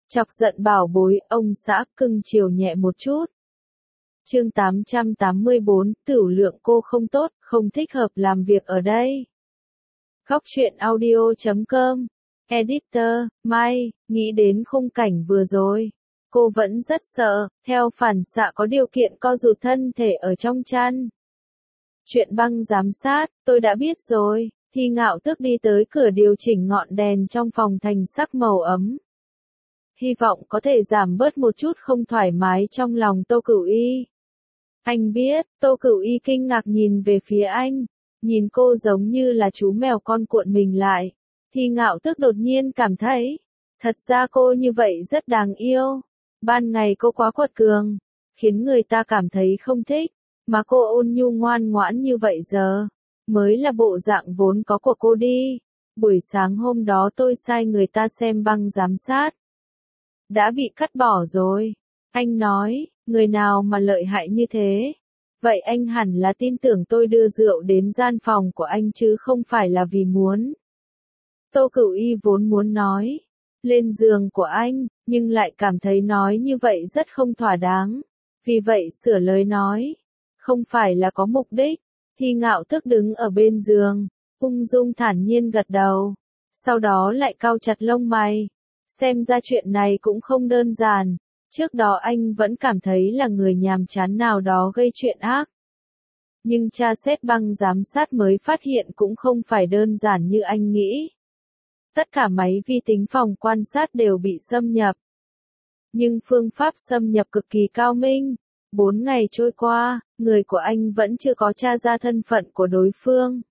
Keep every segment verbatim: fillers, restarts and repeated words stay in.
Chọc giận bảo bối, ông xã cưng chiều nhẹ một chút. Chương tám trăm tám mươi bốn, Tửu Lượng cô không tốt, không thích hợp làm việc ở đây. Góc truyện audio chấm com, Editor, Mai, nghĩ đến khung cảnh vừa rồi. Cô vẫn rất sợ, theo phản xạ có điều kiện co rụt thân thể ở trong chăn. Chuyện băng giám sát, tôi đã biết rồi. Thi Ngạo Tước đi tới cửa điều chỉnh ngọn đèn trong phòng thành sắc màu ấm. Hy vọng có thể giảm bớt một chút không thoải mái trong lòng Tô Cửu Y. Anh biết, Tô Cửu Y kinh ngạc nhìn về phía anh, nhìn cô giống như là chú mèo con cuộn mình lại. Thi Ngạo Tước đột nhiên cảm thấy, thật ra cô như vậy rất đáng yêu. Ban ngày cô quá quật cường, khiến người ta cảm thấy không thích, mà cô ôn nhu ngoan ngoãn như vậy giờ, mới là bộ dạng vốn có của cô đi. Buổi sáng hôm đó tôi sai người ta xem băng giám sát. Đã bị cắt bỏ rồi. Anh nói, người nào mà lợi hại như thế? Vậy anh hẳn là tin tưởng tôi đưa rượu đến gian phòng của anh chứ không phải là vì muốn. Tô Cửu Y vốn muốn nói lên giường của anh, nhưng lại cảm thấy nói như vậy rất không thỏa đáng. Vì vậy sửa lời nói, không phải là có mục đích. Thi Ngạo Tước đứng ở bên giường, ung dung thản nhiên gật đầu. Sau đó lại cau chặt lông mày. Xem ra chuyện này cũng không đơn giản. Trước đó anh vẫn cảm thấy là người nhàm chán nào đó gây chuyện ác. Nhưng tra xét băng giám sát mới phát hiện cũng không phải đơn giản như anh nghĩ. Tất cả máy vi tính phòng quan sát đều bị xâm nhập. Nhưng phương pháp xâm nhập cực kỳ cao minh. Bốn ngày trôi qua, người của anh vẫn chưa có tra ra thân phận của đối phương.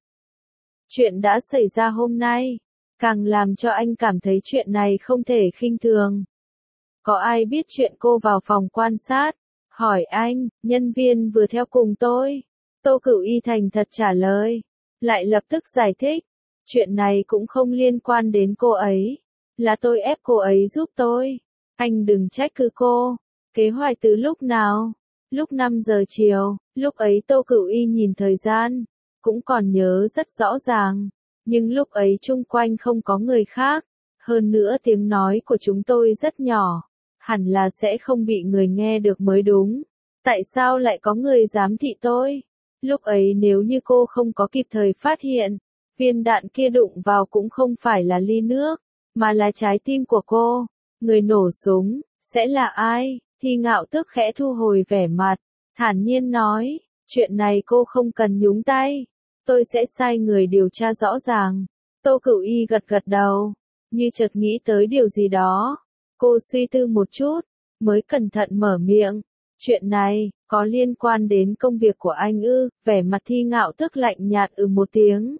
Chuyện đã xảy ra hôm nay, càng làm cho anh cảm thấy chuyện này không thể khinh thường. Có ai biết chuyện cô vào phòng quan sát? Hỏi anh, nhân viên vừa theo cùng tôi. Tô Cửu Y thành thật trả lời. Lại lập tức giải thích. Chuyện này cũng không liên quan đến cô ấy. Là tôi ép cô ấy giúp tôi. Anh đừng trách cứ cô. Kế hoạch từ lúc nào? Lúc năm giờ chiều, lúc ấy Tô Cửu Y nhìn thời gian. Cũng còn nhớ rất rõ ràng. Nhưng lúc ấy chung quanh không có người khác. Hơn nữa tiếng nói của chúng tôi rất nhỏ. Hẳn là sẽ không bị người nghe được mới đúng. Tại sao lại có người giám thị tôi? Lúc ấy nếu như cô không có kịp thời phát hiện, viên đạn kia đụng vào cũng không phải là ly nước, mà là trái tim của cô. Người nổ súng, sẽ là ai? Thi Ngạo Tước khẽ thu hồi vẻ mặt, thản nhiên nói, chuyện này cô không cần nhúng tay. Tôi sẽ sai người điều tra rõ ràng. Tô Cửu Y gật gật đầu, như chợt nghĩ tới điều gì đó. Cô suy tư một chút, mới cẩn thận mở miệng. Chuyện này, có liên quan đến công việc của anh ư? Vẻ mặt Thi Ngạo Tước lạnh nhạt ừ một tiếng.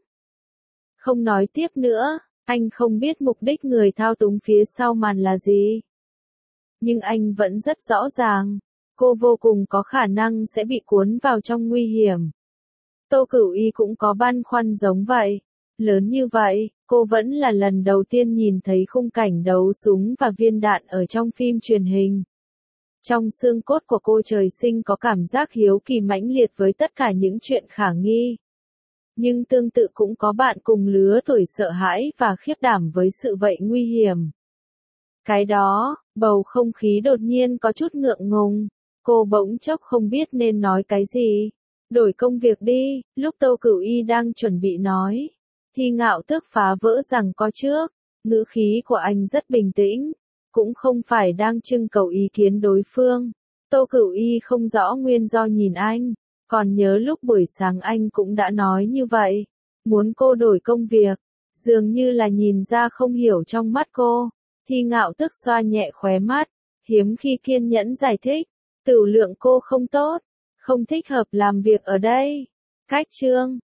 Không nói tiếp nữa, anh không biết mục đích người thao túng phía sau màn là gì. Nhưng anh vẫn rất rõ ràng, cô vô cùng có khả năng sẽ bị cuốn vào trong nguy hiểm. Tô Cửu Y cũng có băn khoăn giống vậy. Lớn như vậy, cô vẫn là lần đầu tiên nhìn thấy khung cảnh đấu súng và viên đạn ở trong phim truyền hình. Trong xương cốt của cô trời sinh có cảm giác hiếu kỳ mãnh liệt với tất cả những chuyện khả nghi. Nhưng tương tự cũng có bạn cùng lứa tuổi sợ hãi và khiếp đảm với sự vậy nguy hiểm. Cái đó, bầu không khí đột nhiên có chút ngượng ngùng. Cô bỗng chốc không biết nên nói cái gì. Đổi công việc đi, lúc Tô Cửu Y đang chuẩn bị nói. Thi Ngạo Tước phá vỡ rằng có trước. Ngữ khí của anh rất bình tĩnh. Cũng không phải đang trưng cầu ý kiến đối phương. Tô Cửu Y không rõ nguyên do nhìn anh. Còn nhớ lúc buổi sáng anh cũng đã nói như vậy. Muốn cô đổi công việc. Dường như là nhìn ra không hiểu trong mắt cô. Thi Ngạo Tước xoa nhẹ khóe mắt. Hiếm khi kiên nhẫn giải thích. Tửu lượng cô không tốt. Không thích hợp làm việc ở đây. Cách chương.